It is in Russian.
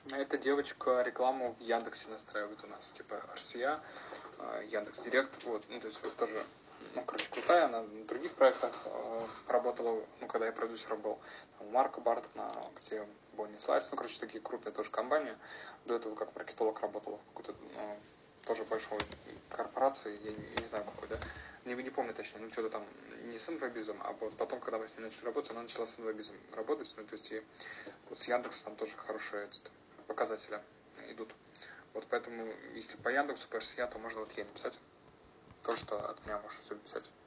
Эта девочка рекламу в Яндексе настраивает у нас, типа RCA, Яндекс.Директ, вот, ну, то есть вот тоже, ну, короче, крутая, она на других проектах работала, ну, когда я продюсером был, там, у Марка Бартона, где Бонни Слайс, ну, короче, такие крупные тоже компании, до этого как маркетолог работала в какой-то, тоже большой корпорации, я не знаю какой, да, не помню точнее, ну, что-то там не с инфобизом, а вот потом, когда мы с ней начали работать, она начала с инфобизом работать, ну, то есть и вот с Яндексом там тоже хорошие показатели идут. Вот поэтому, если по Яндексу, по RCA, то можно вот ей написать то, что от меня можешь все написать.